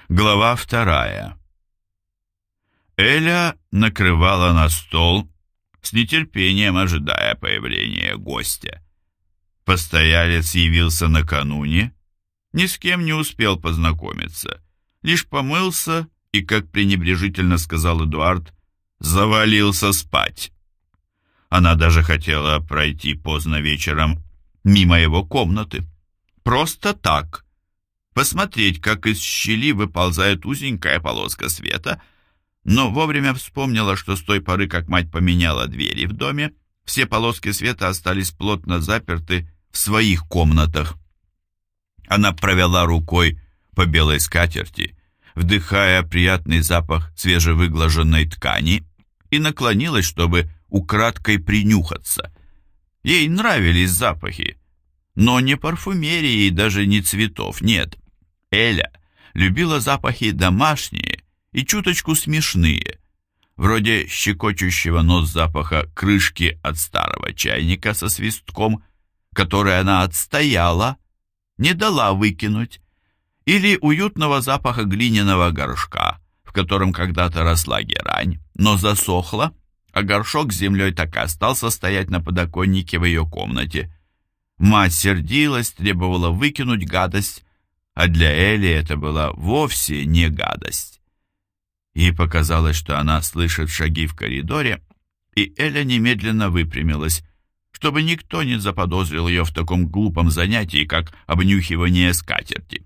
Глава 2. Эля накрывала на стол, с нетерпением ожидая появления гостя. Постоялец явился накануне, ни с кем не успел познакомиться, лишь помылся и, как пренебрежительно сказал Эдуард, завалился спать. Она даже хотела пройти поздно вечером мимо его комнаты. Просто так. Посмотреть, как из щели выползает узенькая полоска света, но вовремя вспомнила, что с той поры, как мать поменяла двери в доме, все полоски света остались плотно заперты в своих комнатах. Она провела рукой по белой скатерти, вдыхая приятный запах свежевыглаженной ткани, и наклонилась, чтобы украдкой принюхаться. Ей нравились запахи, но не парфюмерии и даже не цветов, нет. Эля любила запахи домашние и чуточку смешные, вроде щекочущего нос запаха крышки от старого чайника со свистком, который она отстояла, не дала выкинуть, или уютного запаха глиняного горшка, в котором когда-то росла герань, но засохла, а горшок с землей так и остался стоять на подоконнике в ее комнате. Мать сердилась, требовала выкинуть гадость, а для Эли это была вовсе не гадость. Ей показалось, что она слышит шаги в коридоре, и Эля немедленно выпрямилась, чтобы никто не заподозрил ее в таком глупом занятии, как обнюхивание скатерти.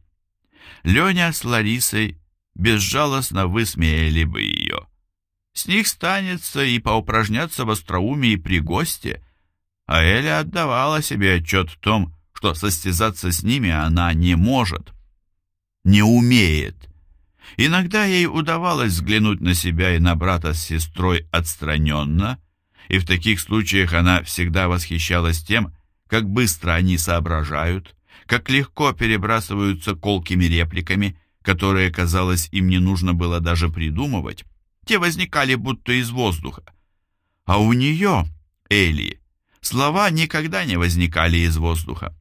Леня с Ларисой безжалостно высмеяли бы ее. С них станется и поупражняться в остроумии при госте, а Эля отдавала себе отчет в том, что состязаться с ними она не может, не умеет. Иногда ей удавалось взглянуть на себя и на брата с сестрой отстраненно, и в таких случаях она всегда восхищалась тем, как быстро они соображают, как легко перебрасываются колкими репликами, которые, казалось, им не нужно было даже придумывать. Те возникали будто из воздуха. А у нее, Эли, слова никогда не возникали из воздуха.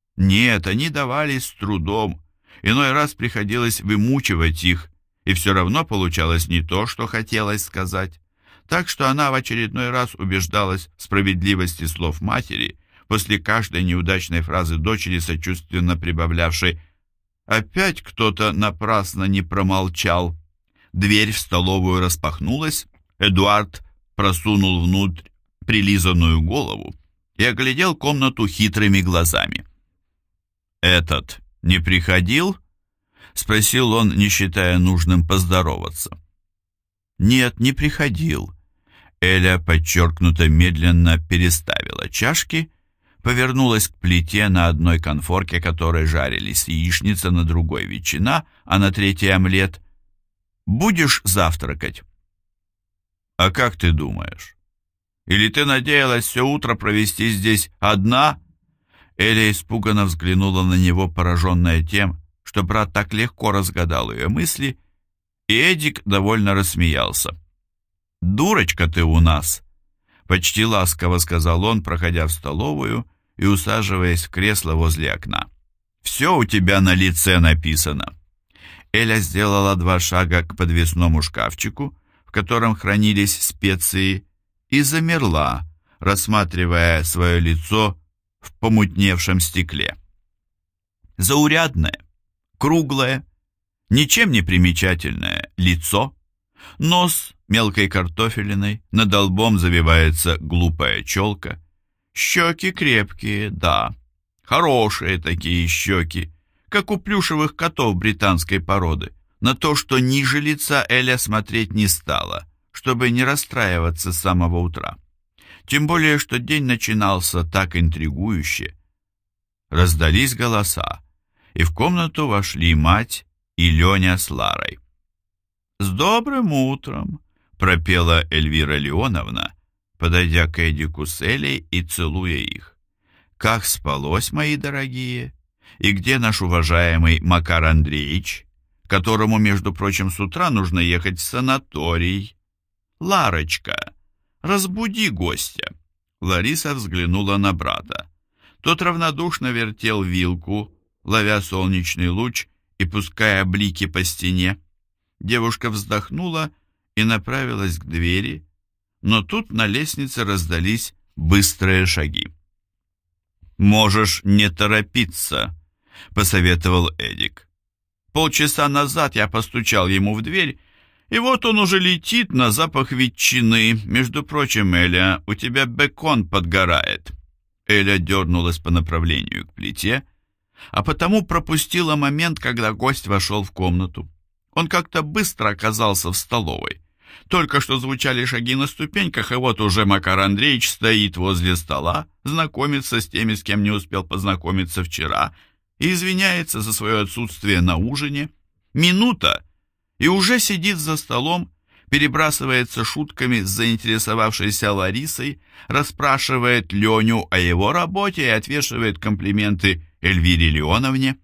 Нет, они давались с трудом. Иной раз приходилось вымучивать их, и все равно получалось не то, что хотелось сказать. Так что она в очередной раз убеждалась в справедливости слов матери, после каждой неудачной фразы дочери, сочувственно прибавлявшей: «Опять кто-то напрасно не промолчал». Дверь в столовую распахнулась, Эдуард просунул внутрь прилизанную голову и оглядел комнату хитрыми глазами. «Этот не приходил?» — спросил он, не считая нужным поздороваться. «Нет, не приходил». Эля подчеркнуто медленно переставила чашки, повернулась к плите, на одной конфорке которой жарились яичница, на другой ветчина, а на третьей омлет. «Будешь завтракать?» «А как ты думаешь? Или ты надеялась все утро провести здесь одна?» Эля испуганно взглянула на него, пораженная тем, что брат так легко разгадал ее мысли, и Эдик довольно рассмеялся. «Дурочка ты у нас!» — почти ласково сказал он, проходя в столовую и усаживаясь в кресло возле окна. «Все у тебя на лице написано». Эля сделала 2 шага к подвесному шкафчику, в котором хранились специи, и замерла, рассматривая свое лицо в помутневшем стекле. Заурядное, круглое, ничем не примечательное лицо, нос мелкой картофелиной, над лбом завивается глупая челка, щеки крепкие, да, хорошие такие щеки, как у плюшевых котов британской породы. На то, что ниже лица, Эля смотреть не стала, чтобы не расстраиваться с самого утра. Тем более, что день начинался так интригующе. Раздались голоса, и в комнату вошли мать и Леня с Ларой. «С добрым утром!» — пропела Эльвира Леоновна, подойдя к Эдику с Элей и целуя их. «Как спалось, мои дорогие? И где наш уважаемый Макар Андреевич, которому, между прочим, с утра нужно ехать в санаторий? Ларочка, разбуди гостя!» Лариса взглянула на брата. Тот равнодушно вертел вилку, ловя солнечный луч и пуская блики по стене. Девушка вздохнула и направилась к двери, но тут на лестнице раздались быстрые шаги. «Можешь не торопиться», — посоветовал Эдик. «Полчаса назад я постучал ему в дверь, и вот он уже летит на запах ветчины. Между прочим, Эля, у тебя бекон подгорает». Эля дернулась по направлению к плите, а потому пропустила момент, когда гость вошел в комнату. Он как-то быстро оказался в столовой. Только что звучали шаги на ступеньках, и вот уже Макар Андреевич стоит возле стола, знакомится с теми, с кем не успел познакомиться вчера, и извиняется за свое отсутствие на ужине. Минута, и уже сидит за столом, перебрасывается шутками с заинтересовавшейся Ларисой, расспрашивает Леню о его работе и отвешивает комплименты Эльвире Леоновне.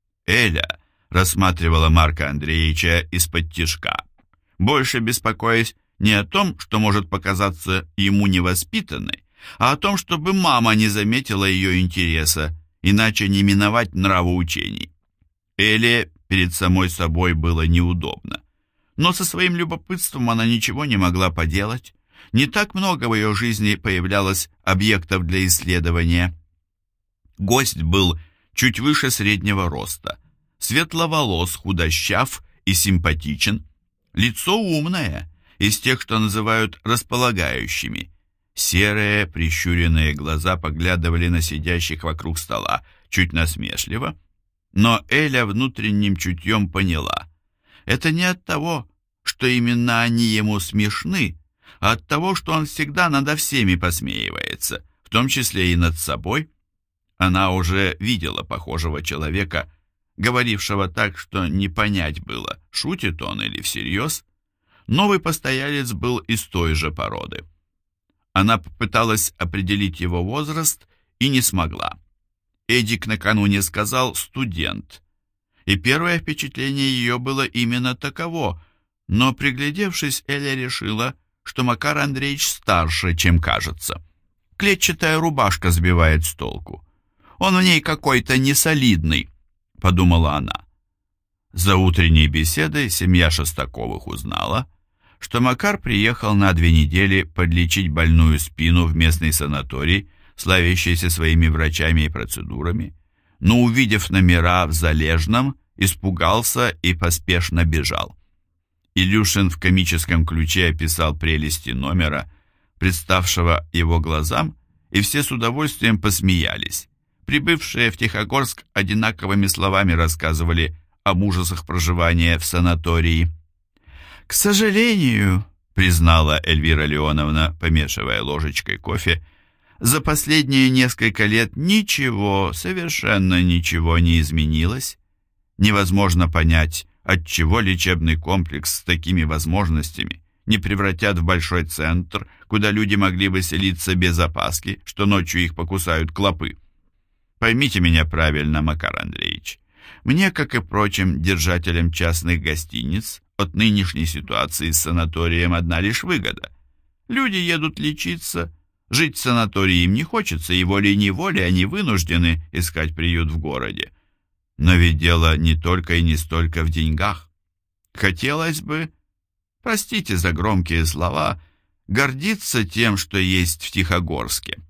Эля рассматривала Марка Андреевича из-под тишка, больше беспокоясь не о том, что может показаться ему невоспитанной, а о том, чтобы мама не заметила ее интереса, иначе не миновать нравоучений. Эле перед самой собой было неудобно, но со своим любопытством она ничего не могла поделать. Не так много в ее жизни появлялось объектов для исследования. Гость был чуть выше среднего роста, светловолос, худощав и симпатичен. Лицо умное, из тех, что называют располагающими. Серые прищуренные глаза поглядывали на сидящих вокруг стола чуть насмешливо, но Эля внутренним чутьем поняла. Это не от того, что именно они ему смешны, а от того, что он всегда надо всеми посмеивается, в том числе и над собой. Она уже видела похожего человека, говорившего так, что не понять было, шутит он или всерьез. Новый постоялец был из той же породы. Она попыталась определить его возраст и не смогла. Эдик накануне сказал «студент», и первое впечатление ее было именно таково, но, приглядевшись, Эля решила, что Макар Андреевич старше, чем кажется. Клетчатая рубашка сбивает с толку. Он в ней какой-то несолидный, подумала она. За утренней беседой семья Шестаковых узнала, что Макар приехал на 2 недели подлечить больную спину в местный санаторий, славящийся своими врачами и процедурами, но, увидев номера в Залежном, испугался и поспешно бежал. Илюшин в комическом ключе описал прелести номера, представшего его глазам, и все с удовольствием посмеялись. Прибывшие в Тихогорск одинаковыми словами рассказывали об ужасах проживания в санатории. «К сожалению», — признала Эльвира Леоновна, помешивая ложечкой кофе, «за последние несколько лет ничего, совершенно ничего не изменилось. Невозможно понять, отчего лечебный комплекс с такими возможностями не превратят в большой центр, куда люди могли бы селиться без опаски, что ночью их покусают клопы. Поймите меня правильно, Макар Андреевич. Мне, как и прочим держателям частных гостиниц, от нынешней ситуации с санаторием одна лишь выгода. Люди едут лечиться, жить в санатории им не хочется, и волей-неволей они вынуждены искать приют в городе. Но ведь дело не только и не столько в деньгах. Хотелось бы, простите за громкие слова, гордиться тем, что есть в Тихогорске».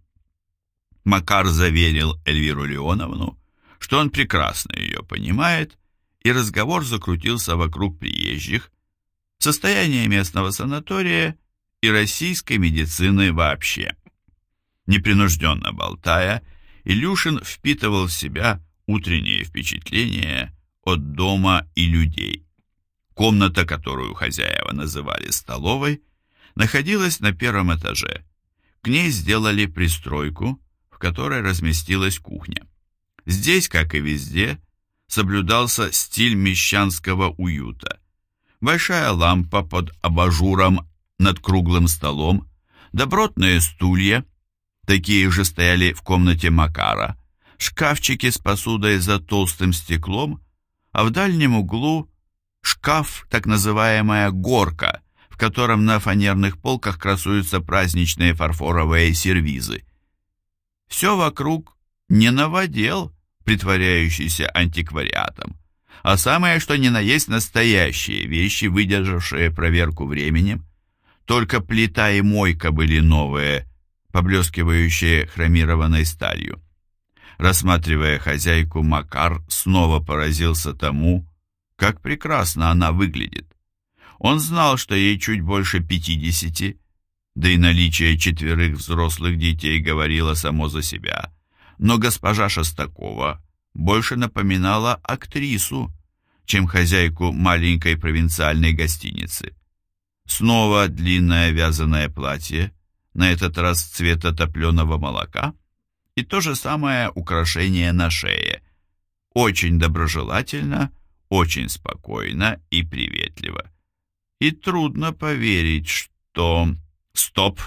Макар заверил Эльвиру Леоновну, что он прекрасно ее понимает, и разговор закрутился вокруг приезжих, состояния местного санатория и российской медицины вообще. Непринужденно болтая, Илюшин впитывал в себя утренние впечатления от дома и людей. Комната, которую хозяева называли столовой, находилась на 1 этаже. К ней сделали пристройку, в которой разместилась кухня. Здесь, как и везде, соблюдался стиль мещанского уюта. Большая лампа под абажуром над круглым столом, добротные стулья, такие же стояли в комнате Макара, шкафчики с посудой за толстым стеклом, а в дальнем углу шкаф, так называемая горка, в котором на фанерных полках красуются праздничные фарфоровые сервизы. Все вокруг не новодел, притворяющийся антиквариатом, а самое что ни на есть настоящие вещи, выдержавшие проверку временем. Только плита и мойка были новые, поблескивающие хромированной сталью. Рассматривая хозяйку, Макар снова поразился тому, как прекрасно она выглядит. Он знал, что ей чуть больше 50, да и наличие 4 взрослых детей говорило само за себя, но госпожа Шестакова больше напоминала актрису, чем хозяйку маленькой провинциальной гостиницы. Снова длинное вязаное платье, на этот раз цвета топленого молока, и то же самое украшение на шее. Очень доброжелательно, очень спокойно и приветливо. И трудно поверить, что... «Стоп!»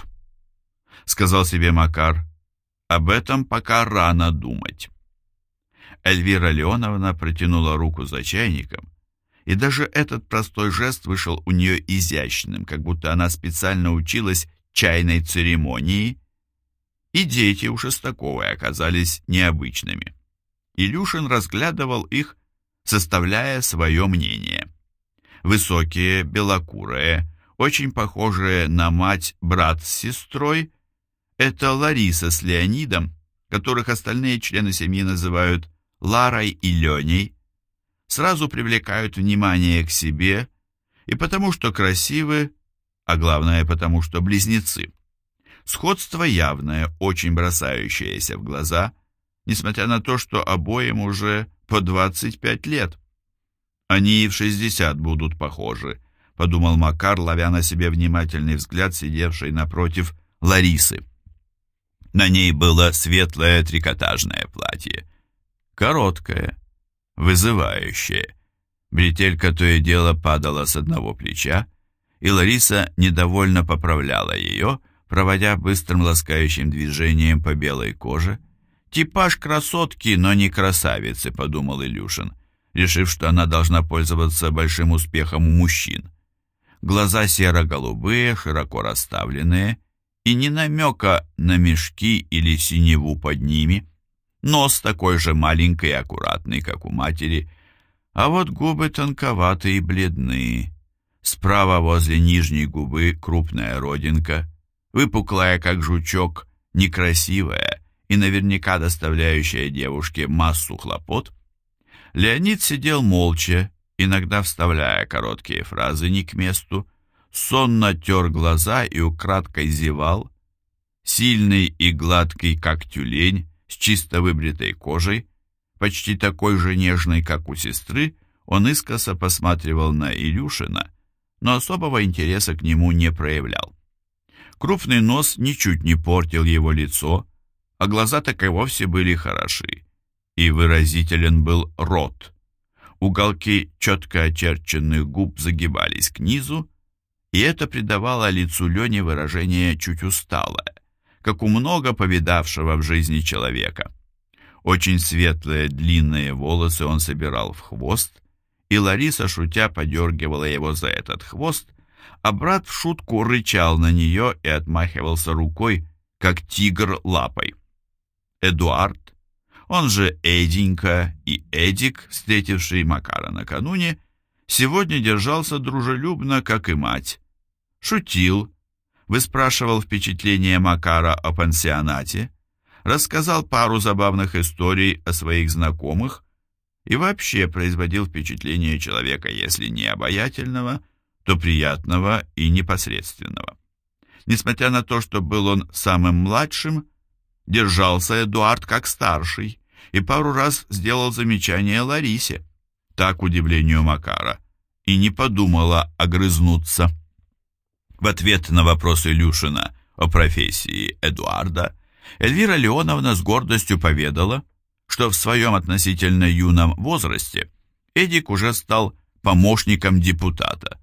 — сказал себе Макар. «Об этом пока рано думать». Эльвира Леоновна протянула руку за чайником, и даже этот простой жест вышел у нее изящным, как будто она специально училась чайной церемонии, и дети у Шестаковой оказались необычными. Илюшин разглядывал их, составляя свое мнение. Высокие, белокурые, очень похожие на мать брат с сестрой, это Лариса с Леонидом, которых остальные члены семьи называют Ларой и Леней, сразу привлекают внимание к себе и потому что красивы, а главное потому что близнецы. Сходство явное, очень бросающееся в глаза, несмотря на то, что обоим уже по 25 лет. Они и в 60 будут похожи, подумал Макар, ловя на себе внимательный взгляд сидевшей напротив Ларисы. На ней было светлое трикотажное платье, короткое, вызывающее. Бретелька то и дело падала с одного плеча, и Лариса недовольно поправляла ее, проводя быстрым ласкающим движением по белой коже. «Типаж красотки, но не красавицы», — подумал Илюшин, решив, что она должна пользоваться большим успехом у мужчин. Глаза серо-голубые, широко расставленные, и ни намека на мешки или синеву под ними. Нос такой же маленький и аккуратный, как у матери, а вот губы тонковатые и бледные. Справа возле нижней губы крупная родинка, выпуклая, как жучок, некрасивая и наверняка доставляющая девушке массу хлопот. Леонид сидел молча, иногда вставляя короткие фразы не к месту, сонно тер глаза и украдкой зевал. Сильный и гладкий, как тюлень, с чисто выбритой кожей, почти такой же нежной, как у сестры, он искоса посматривал на Илюшина, но особого интереса к нему не проявлял. Крупный нос ничуть не портил его лицо, а глаза так и вовсе были хороши, и выразителен был рот. Уголки четко очерченных губ загибались к низу, и это придавало лицу Лени выражение чуть усталое, как у много повидавшего в жизни человека. Очень светлые длинные волосы он собирал в хвост, и Лариса, шутя, подергивала его за этот хвост, а брат в шутку рычал на нее и отмахивался рукой, как тигр лапой. Эдуард, он же Эденька и Эдик, встретивший Макара накануне, сегодня держался дружелюбно, как и мать. Шутил, выспрашивал впечатления Макара о пансионате, рассказал пару забавных историй о своих знакомых и вообще производил впечатление человека, если не обаятельного, то приятного и непосредственного. Несмотря на то, что был он самым младшим, держался Эдуард как старший и пару раз сделал замечание Ларисе, так, к удивлению Макара, и не подумала огрызнуться. В ответ на вопрос Илюшина о профессии Эдуарда Эльвира Леоновна с гордостью поведала, что в своем относительно юном возрасте Эдик уже стал помощником депутата.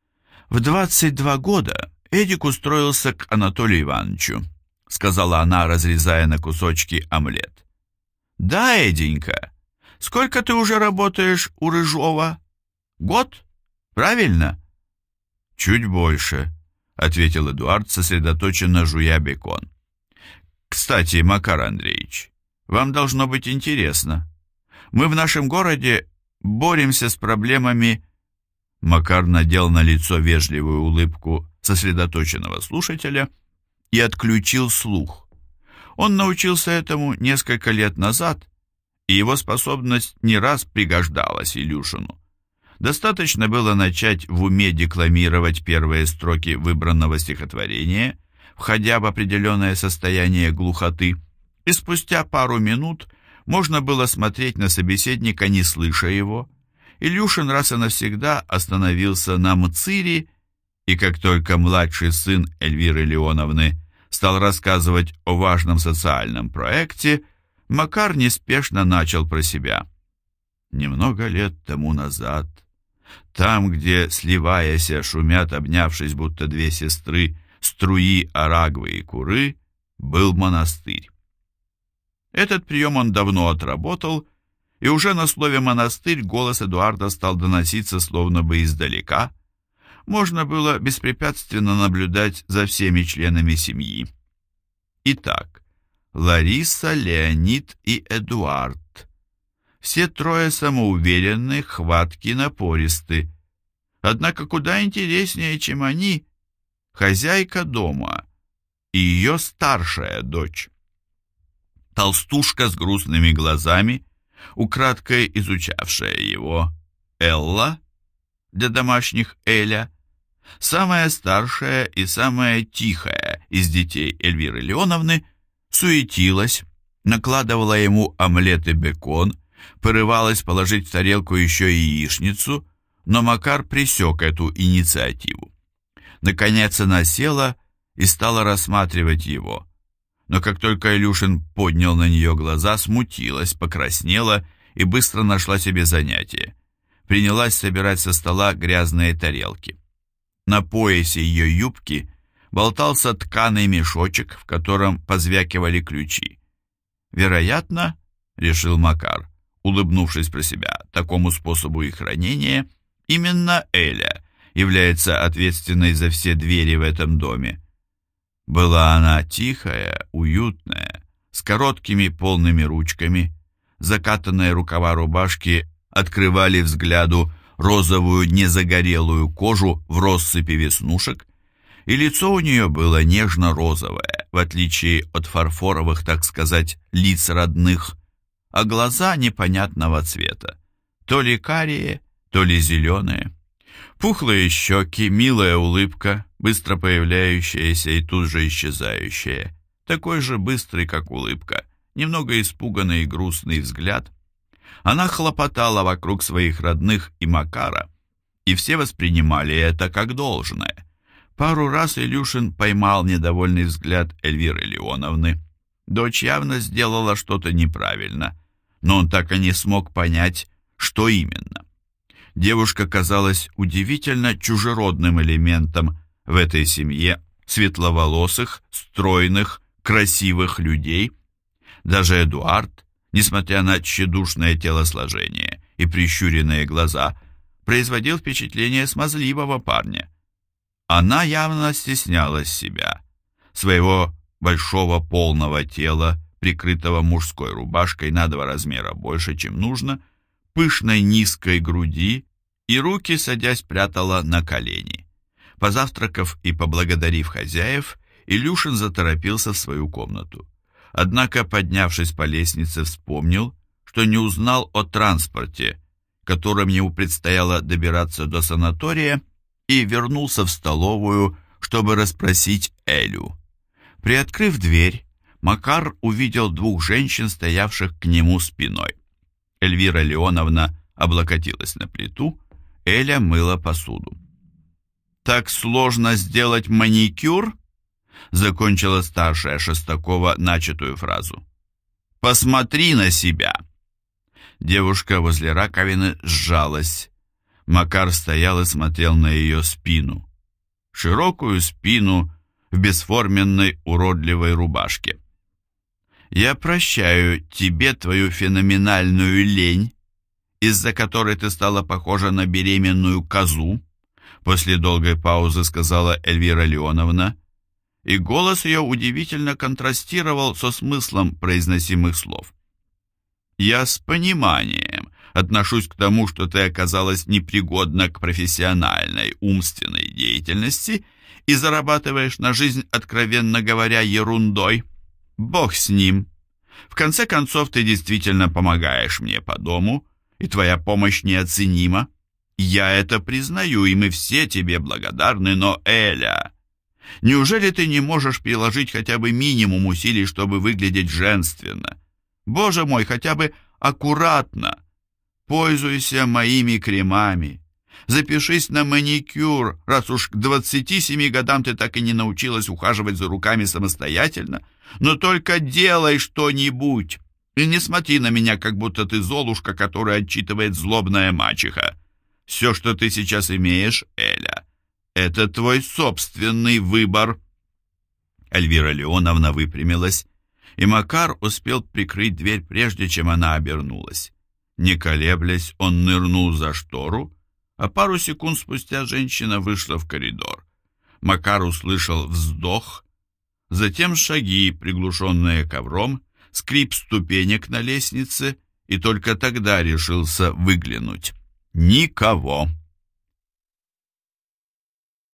В 22 года Эдик устроился к Анатолию Ивановичу, сказала она, разрезая на кусочки омлет. «Да, Эденька, сколько ты уже работаешь у Рыжова? Год? Правильно?» «Чуть больше», — ответил Эдуард, сосредоточенно жуя бекон. «Кстати, Макар Андреевич, вам должно быть интересно. Мы в нашем городе боремся с проблемами. Макар надел на лицо вежливую улыбку сосредоточенного слушателя и отключил слух. Он научился этому несколько лет назад, и его способность не раз пригождалась Илюшину. Достаточно было начать в уме декламировать первые строки выбранного стихотворения, входя в определенное состояние глухоты, и спустя пару минут можно было смотреть на собеседника, не слыша его. Илюшин раз и навсегда остановился на Мцире, и как только младший сын Эльвиры Леоновны стал рассказывать о важном социальном проекте, Макар неспешно начал про себя. Немного лет тому назад, там, где, сливаясь, шумят, обнявшись, будто две сестры, струи Арагвы и Куры, был монастырь. Этот прием он давно отработал, и уже на слове «монастырь» голос Эдуарда стал доноситься словно бы издалека. Можно было беспрепятственно наблюдать за всеми членами семьи. Итак, Лариса, Леонид и Эдуард. Все трое самоуверенны, хватки, напористы. Однако куда интереснее, чем они, хозяйка дома и ее старшая дочь. Толстушка с грустными глазами, украдкой изучавшая его, Элла, для домашних Эля, самая старшая и самая тихая из детей Эльвиры Леоновны, суетилась, накладывала ему омлет и бекон, порывалась положить в тарелку еще и яичницу, но Макар пресек эту инициативу. Наконец она села и стала рассматривать его, но как только Илюшин поднял на нее глаза, смутилась, покраснела и быстро нашла себе занятие. Принялась собирать со стола грязные тарелки. На поясе ее юбки болтался тканый мешочек, в котором позвякивали ключи. Вероятно, решил Макар, улыбнувшись про себя такому способу их хранения, именно Эля является ответственной за все двери в этом доме. Была она тихая, уютная, с короткими полными ручками, закатанные рукава рубашки открывали взгляду розовую незагорелую кожу в россыпи веснушек, и лицо у нее было нежно-розовое, в отличие от фарфоровых, так сказать, лиц родных, а глаза непонятного цвета, то ли карие, то ли зеленые. Пухлые щеки, милая улыбка, быстро появляющаяся и тут же исчезающая, такой же быстрый, как улыбка, немного испуганный и грустный взгляд. Она хлопотала вокруг своих родных и Макара, и все воспринимали это как должное. Пару раз Илюшин поймал недовольный взгляд Эльвиры Леоновны. Дочь явно сделала что-то неправильно, но он так и не смог понять, что именно. Девушка казалась удивительно чужеродным элементом в этой семье светловолосых, стройных, красивых людей. Даже Эдуард, несмотря на тщедушное телосложение и прищуренные глаза, производил впечатление смазливого парня. Она явно стеснялась себя, своего большого полного тела, прикрытого мужской рубашкой на 2 размера больше, чем нужно, пышной низкой груди, и руки, садясь, прятала на колени. Позавтракав и поблагодарив хозяев, Илюшин заторопился в свою комнату. Однако, поднявшись по лестнице, вспомнил, что не узнал о транспорте, которым ему предстояло добираться до санатория, и вернулся в столовую, чтобы расспросить Элю. Приоткрыв дверь, Макар увидел 2 женщин, стоявших к нему спиной. Эльвира Леоновна облокотилась на плиту, Эля мыла посуду. «Так сложно сделать маникюр?» — закончила старшая Шестакова начатую фразу. «Посмотри на себя!» Девушка возле раковины сжалась. Макар стоял и смотрел на ее спину. Широкую спину в бесформенной уродливой рубашке. «Я прощаю тебе твою феноменальную лень, из-за которой ты стала похожа на беременную козу», после долгой паузы сказала Эльвира Леоновна, и голос ее удивительно контрастировал со смыслом произносимых слов. «Я с пониманием отношусь к тому, что ты оказалась непригодна к профессиональной умственной деятельности и зарабатываешь на жизнь, откровенно говоря, ерундой. Бог с ним. В конце концов, ты действительно помогаешь мне по дому, и твоя помощь неоценима. Я это признаю, и мы все тебе благодарны, но, Эля, неужели ты не можешь приложить хотя бы минимум усилий, чтобы выглядеть женственно? Боже мой, хотя бы аккуратно. Пользуйся моими кремами. Запишись на маникюр, раз уж к 27 годам ты так и не научилась ухаживать за руками самостоятельно. Но только делай что-нибудь. И не смотри на меня, как будто ты золушка, которая отчитывает злобная мачеха. Все, что ты сейчас имеешь, Эля, это твой собственный выбор. Эльвира Леоновна выпрямилась, и Макар успел прикрыть дверь, прежде чем она обернулась. Не колеблясь, он нырнул за штору, а пару секунд спустя женщина вышла в коридор. Макар услышал вздох, затем шаги, приглушенные ковром, скрип ступенек на лестнице, и только тогда решился выглянуть. Никого.